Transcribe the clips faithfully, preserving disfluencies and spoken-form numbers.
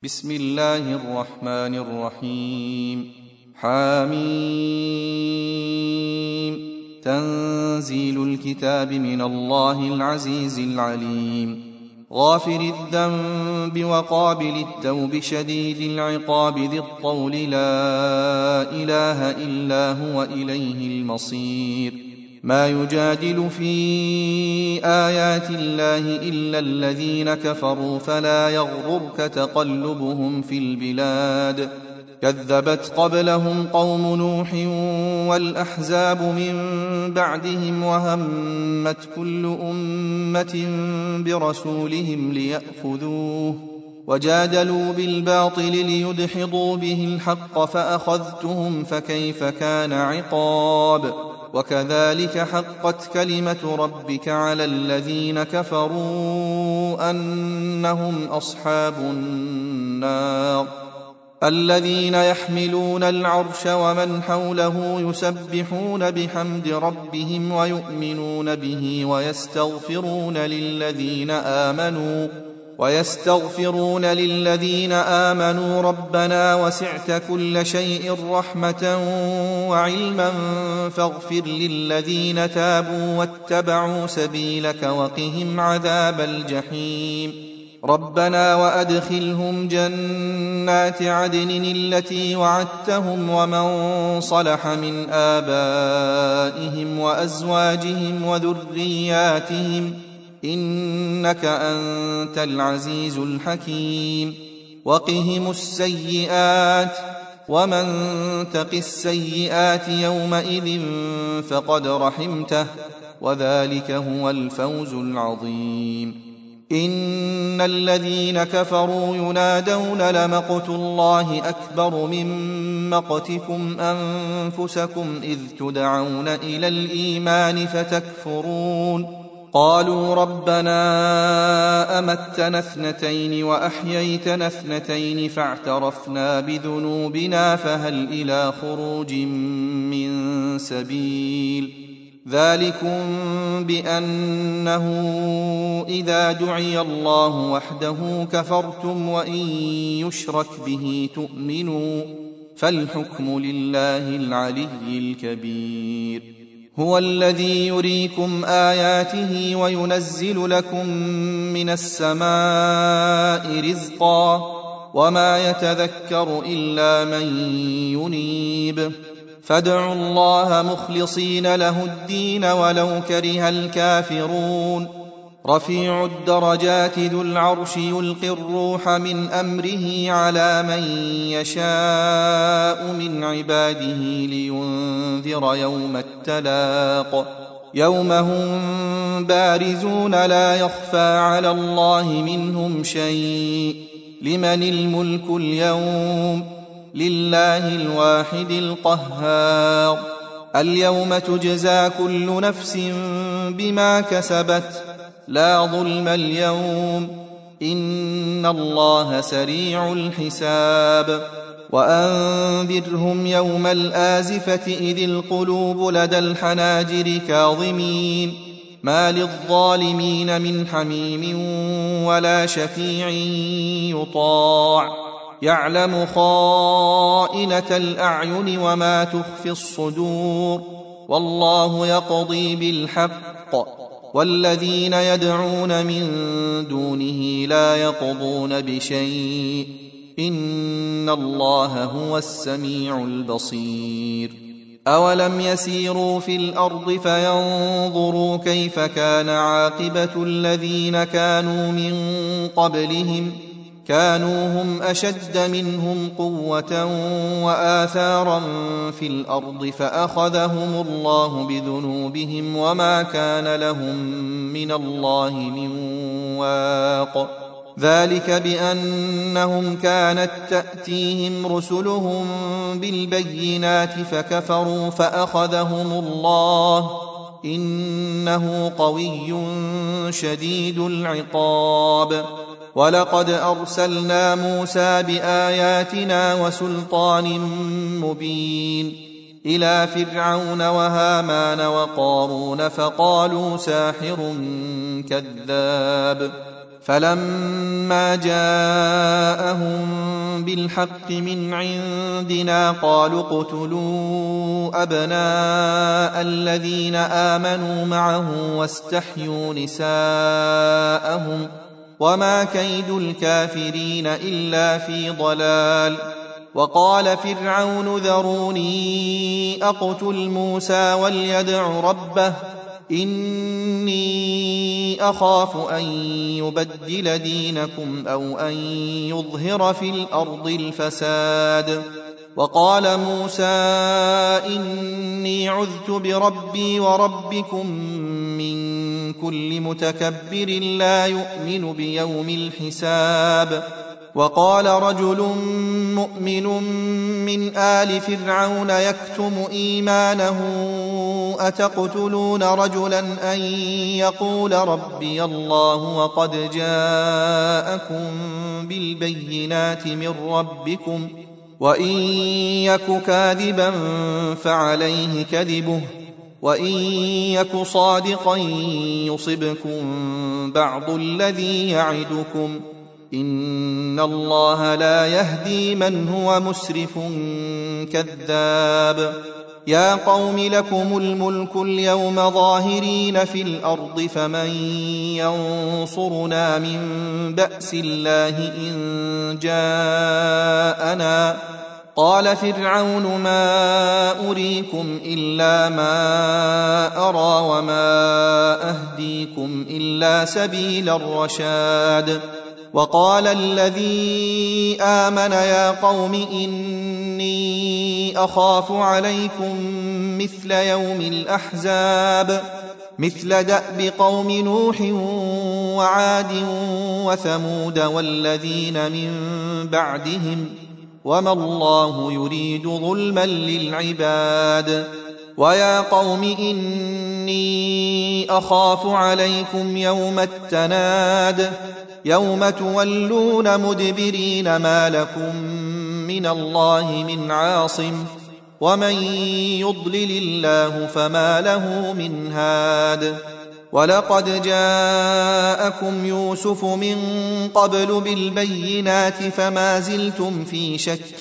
بسم الله الرحمن الرحيم. حاميم. تنزيل الكتاب من الله العزيز العليم. غافر الذنب وقابل التوب شديد العقاب ذي الطول لا إله إلا هو إليه المصير. ما يجادل في آيات الله إلا الذين كفروا فلا يغررك تقلبهم في البلاد. كذبت قبلهم قوم نوح والأحزاب من بعدهم وهمت كل أمة برسولهم ليأخذوه وجادلوا بالباطل ليدحضوا به الحق فأخذتهم فكيف كان عقاب. وكذلك حقت كلمة ربك على الذين كفروا أنهم أصحاب النار. الذين يحملون العرش ومن حوله يسبحون بحمد ربهم ويؤمنون به ويستغفرون للذين آمنوا ويستغفرون للذين آمنوا ربنا وسعت كل شيء رحمة وعلما فاغفر للذين تابوا واتبعوا سبيلك وقهم عذاب الجحيم. ربنا وأدخلهم جنات عدن التي وعدتهم ومن صلح من آبائهم وأزواجهم وذرياتهم إنك أنت العزيز الحكيم. وقهم السيئات ومن تق السيئات يومئذ فقد رحمته وذلك هو الفوز العظيم. إن الذين كفروا ينادون لمقت الله أكبر من مقتكم أنفسكم إذ تدعون إلى الإيمان فتكفرون. قالوا ربنا أمتنا اثنتين وأحييتنا اثنتين فاعترفنا بذنوبنا فهل إلى خروج من سبيل. ذلكم بأنه إذا دعي الله وحده كفرتم وإن يشرك به تؤمنوا فالحكم لله العلي الكبير. هو الذي يريكم آياته وينزل لكم من السماء رزقا وما يتذكر إلا من ينيب. فادعوا الله مخلصين له الدين ولو كره الكافرون. رفيع الدرجات ذو العرش يلقي الروح من أمره على من يشاء من عباده لينذر يوم التلاق. يوم هم بارزون لا يخفى على الله منهم شيء. لمن الملك اليوم؟ لله الواحد القهار. اليوم تجزى كل نفس بما كسبت لا ظلم اليوم إن الله سريع الحساب. وأنذرهم يوم الآزفة إذ القلوب لدى الحناجر كاظمين ما للظالمين من حميم ولا شفيع يطاع. يعلم خائنة الأعين وما تخفي الصدور والله يقضي بالحق والذين يدعون من دونه لا يقضون بشيء إن الله هو السميع البصير. أولم يسيروا في الأرض فينظروا كيف كان عاقبة الذين كانوا من قبلهم كانوا هم أشد منهم قوة وآثارا في الأرض فأخذهم الله بذنوبهم وما كان لهم من الله من واق. ذلك بأنهم كانت تأتيهم رسلهم بالبينات فكفروا فأخذهم الله إنه قوي شديد العقاب. ولقد أرسلنا موسى بآياتنا وسلطان مبين إلى فرعون وهامان وقارون فقالوا ساحر كذاب فلما جاءهم بالحق من عندنا قالوا اقتلوا أبناء الذين آمنوا معه واستحيوا نساءهم وما كيد الكافرين إلا في ضلال. وقال فرعون ذروني أقتل موسى وليدع ربه إني أخاف أن يبدل دينكم أو أن يظهر في الأرض الفساد. وقال موسى إني عذت بربي وربكم من كل متكبر لا يؤمن بيوم الحساب. وقال رجل مؤمن من آل فرعون يكتم إيمانه أتقتلون رجلا أن يقول ربي الله وقد جاءكم بالبينات من ربكم وإن يك كاذبا فعليه كذبه وإن يك صادقا يصبكم بعض الذي يعدكم إن الله لا يهدي من هو مسرف كذاب. يا قوم لكم الملك اليوم ظاهرين في الأرض فمن ينصرنا من بأس الله إن جاءنا. قال فرعون ما أريكم إلا ما أرى وما أهديكم إلا سبيل الرشاد. وقال الذي آمن يا قوم إني أخاف عليكم مثل يوم الأحزاب مثل دأب قوم نوح وعاد وثمود والذين من بعدهم وما الله يريد ظلما للعباد. ويا قوم إني أخاف عليكم يوم التناد يوم تولون مدبرين ما لكم من الله من عاصم ومن يضلل الله فما له من هاد. ولقد جاءكم يوسف من قبل بالبينات فما زلتم في شك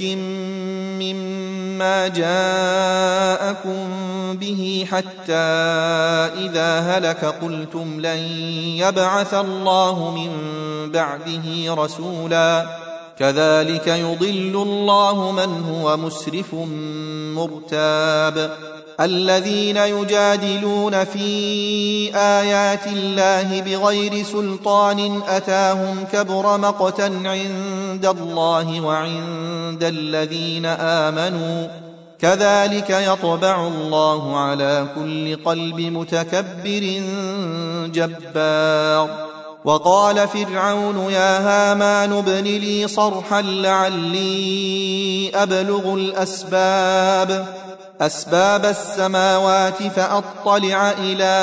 مما جاءكم به حتى إذا هلك قلتم لن يبعث الله من بعده رسولا كذلك يضل الله من هو مسرف مرتاب. الذين يجادلون في آيات الله بغير سلطان أتاهم كبر مقتا عند الله وعند الذين آمنوا كذلك يطبع الله على كل قلب متكبر جبار. وقال فرعون يا هامان ابن لي صرحا لعلي أبلغ الأسباب أسباب السماوات فأطلع إلى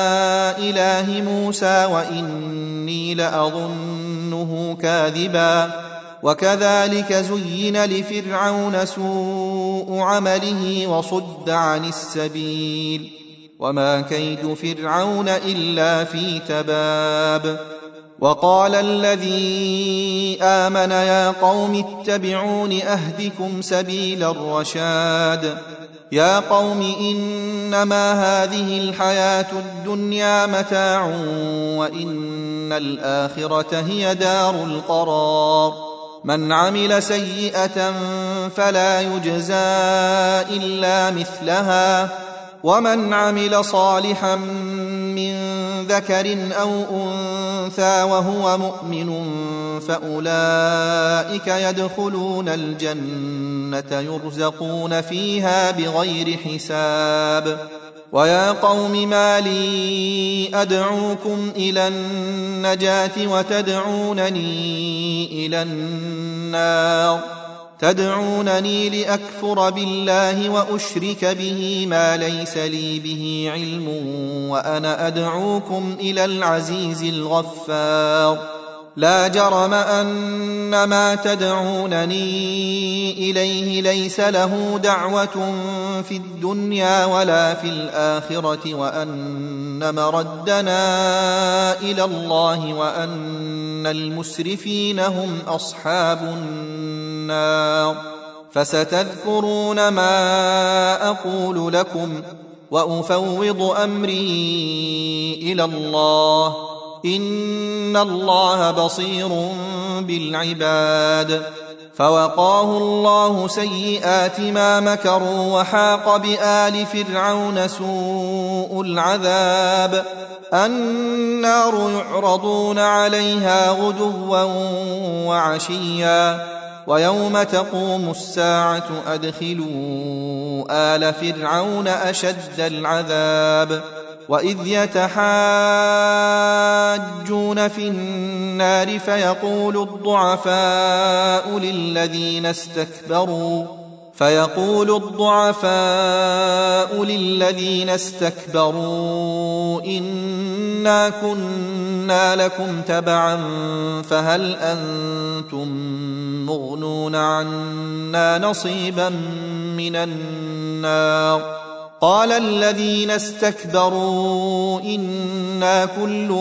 إله موسى وإني لأظنه كاذبا. وكذلك زين لفرعون سوء عمله وصد عن السبيل وما كيد فرعون إلا في تباب. وقال الذي آمن يا قوم اتبعون أهدكم سبيل الرشاد. يا قوم إنما هذه الحياة الدنيا متاع وإن الآخرة هي دار القرار. من عمل سيئة فلا يجزى إلا مثلها ومن عمل صالحا من ذكر أو أنثى وهو مؤمن فأولئك يدخلون الجنة يرزقون فيها بغير حساب. ويا قوم ما لي أدعوكم إلى النجاة وتدعونني إلى النار تدعونني لأكفر بالله وأشرك به ما ليس لي به علم وأنا أدعوكم إلى العزيز الغفار. لا جرم أن ما تدعونني إليه ليس له دعوة في الدنيا ولا في الآخرة وأن مردنا إلى الله وأن المسرفين هم أصحاب النار. فستذكرون ما أقول لكم وأفوض أمري إلى الله إن الله بصير بالعباد. فوقاه الله سيئات ما مكروا وحاق بآل فرعون سوء العذاب. النار يعرضون عليها غدوا وعشيا ويوم تقوم الساعة أدخلوا آل فرعون أشد العذاب. وإذ يتحاجون في النار فيقول الضعفاء للذين استكبروا فيقول الضعفاء للذين استكبروا إنا كنا لكم تبعا فهل أنتم مغنون عنا نصيبا من النار. قال الذين استكبروا إنا كل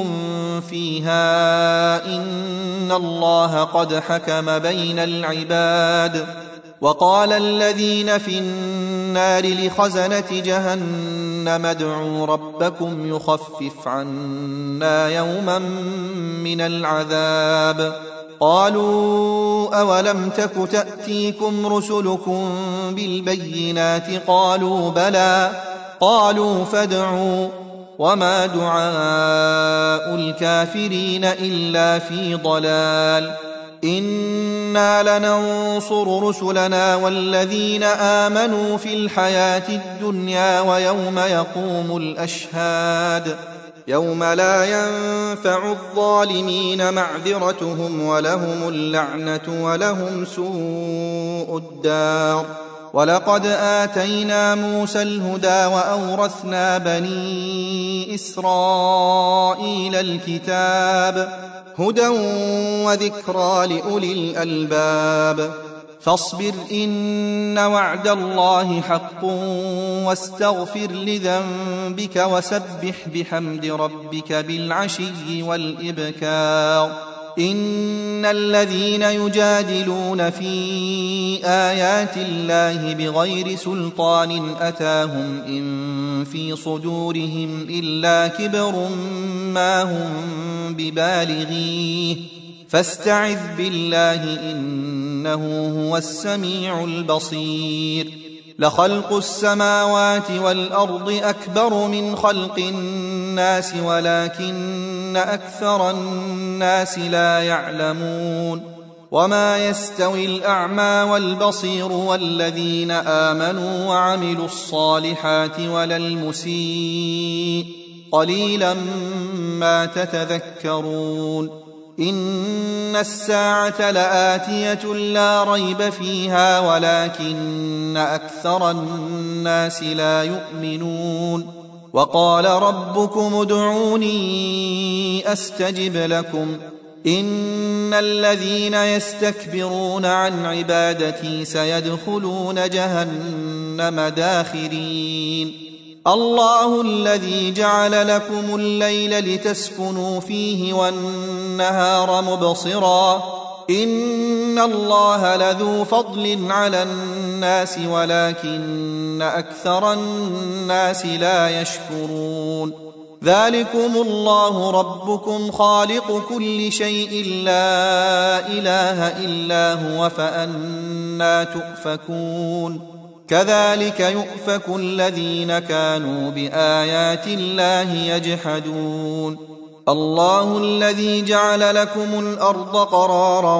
فيها إن الله قد حكم بين العباد. وقال الذين في النار لخزنة جهنم ادعوا ربكم يخفف عنا يوما من العذاب. قالوا أولم تك تأتيكم رسلكم بالبينات قالوا بلى قالوا فادعوا وما دعاء الكافرين إلا في ضلال. إنا لننصر رسلنا والذين آمنوا في الحياة الدنيا ويوم يقوم الأشهاد يوم لا ينفع الظالمين معذرتهم ولهم اللعنة ولهم سوء الدار. ولقد آتينا موسى الهدى وأورثنا بني إسرائيل الكتاب هدى وذكرى لأولي الألباب. فاصبر إن وعد الله حق واستغفر لذنبك وسبح بحمد ربك بالعشي والإبكار. إن الذين يجادلون في آيات الله بغير سلطان أتاهم إن في صدورهم إلا كبر ما هم ببالغيه فاستعذ بالله إنه هو السميع البصير. لخلق السماوات والأرض أكبر من خلق الناس ولكن أكثر الناس لا يعلمون. وما يستوي الأعمى والبصير والذين آمنوا وعملوا الصالحات ولا المسيء قليلا ما تتذكرون. إن الساعة لآتية لا ريب فيها ولكن أكثر الناس لا يؤمنون. وقال ربكم ادعوني أستجب لكم إن الذين يستكبرون عن عبادتي سيدخلون جهنم داخرين. الله الذي جعل لكم الليل لتسكنوا فيه والنهار مبصرا إن الله لذو فضل على الناس ولكن أكثر الناس لا يشكرون. ذلكم الله ربكم خالق كل شيء لا إله إلا هو فأنى تؤفكون. كذلك يؤفك الذين كانوا بآيات الله يجحدون. الله الذي جعل لكم الأرض قرارا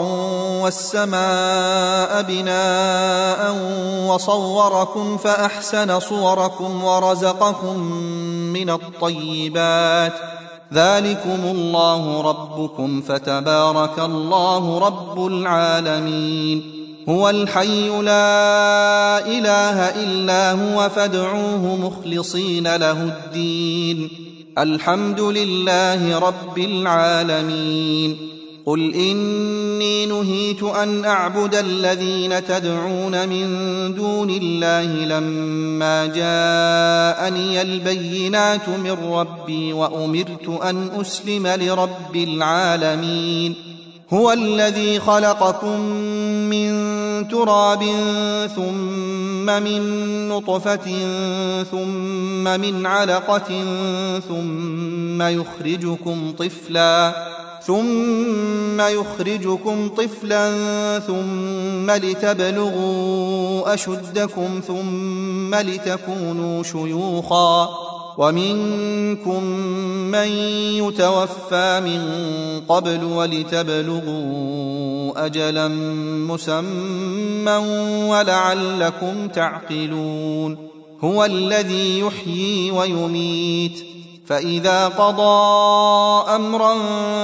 والسماء بناء وصوركم فأحسن صوركم ورزقكم من الطيبات ذلكم الله ربكم فتبارك الله رب العالمين. هو الحي لا إله إلا هو فادعوه مخلصين له الدين الحمد لله رب العالمين. قل إني نهيت أن أعبد الذين تدعون من دون الله لما جاءني البينات من ربي وأمرت أن أسلم لرب العالمين. هو الذي خلقكم من تراب ثم من نطفة ثم من علقة ثم يخرجكم طفلا ثم يخرجكم طفلا ثم لتبلغوا أشدكم ثم لتكونوا شيوخا ومنكم من يتوفى من قبل ولتبلغوا أجلا مسمى ولعلكم تعقلون. هو الذي يحيي ويميت فإذا قضى أمرا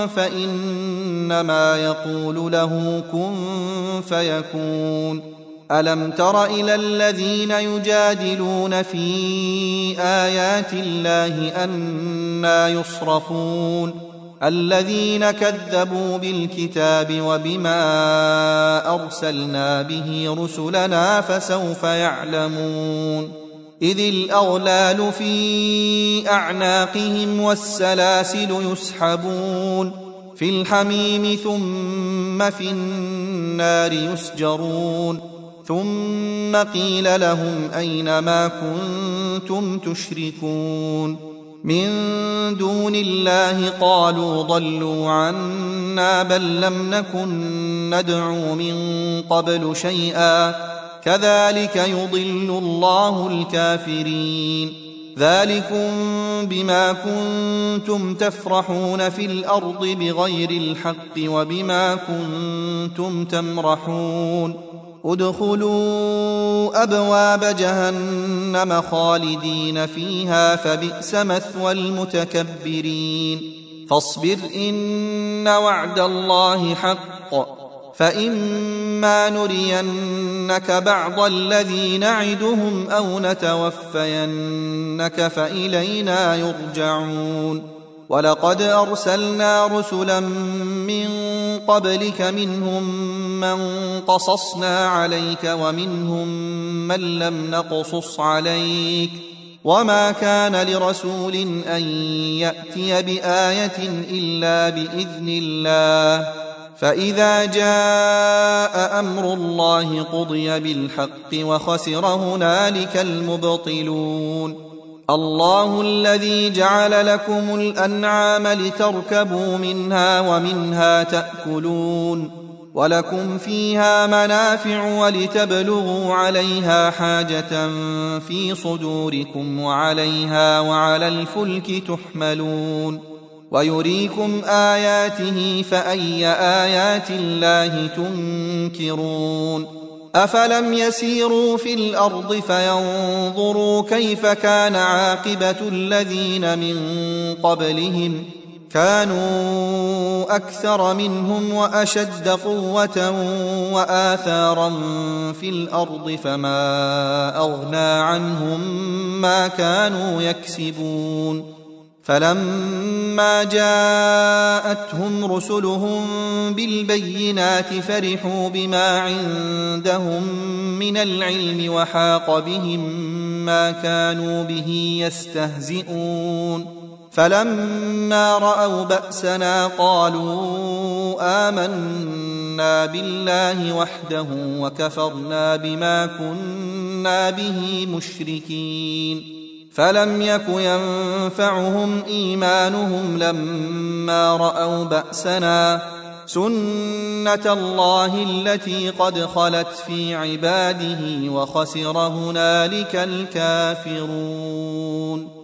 فإنما يقول له كن فيكون. ألم تر إلى الذين يجادلون في آيات الله أنى يصرفون الذين كذبوا بالكتاب وبما أرسلنا به رسلنا فسوف يعلمون. إذ الأغلال في أعناقهم والسلاسل يسحبون في الحميم ثم في النار يسجرون ثم قيل لهم أين ما كنتم تشركون من دون الله قالوا ضلوا عنا بل لم نكن ندعو من قبل شيئا كذلك يضل الله الكافرين. ذلكم بما كنتم تفرحون في الأرض بغير الحق وبما كنتم تمرحون. ادخلوا أبواب جهنم خالدين فيها فبئس مثوى المتكبرين. فاصبر إن وعد الله حق فإما نرينك بعض الذي نعدهم أو نتوفينك فإلينا يرجعون. ولقد أرسلنا رسلا من قبلك منهم من قصصنا عليك ومنهم من لم نقصص عليك وما كان لرسول أن يأتي بآية إلا بإذن الله فإذا جاء أمر الله قضي بالحق وخسر هنالك المبطلون. الله الذي جعل لكم الأنعام لتركبوا منها ومنها تأكلون ولكم فيها منافع ولتبلغوا عليها حاجة في صدوركم وعليها وعلى الفلك تحملون ويريكم آياته فأي آيات الله تنكرون. أفلم يسيروا في الأرض فينظروا كيف كان عاقبة الذين من قبلهم كانوا أكثر منهم وأشد قوة وآثارا في الأرض فما أغنى عنهم ما كانوا يكسبون. فلما جاءتهم رسلهم بالبينات فرحوا بما عندهم من العلم وحاق بهم ما كانوا به يستهزئون. فلما رأوا بأسنا قالوا آمنا بالله وحده وكفرنا بما كنا به مشركين. فلم يك ينفعهم إيمانهم لما رأوا بأسنا سنة الله التي قد خلت في عباده وخسر هنالك الكافرون.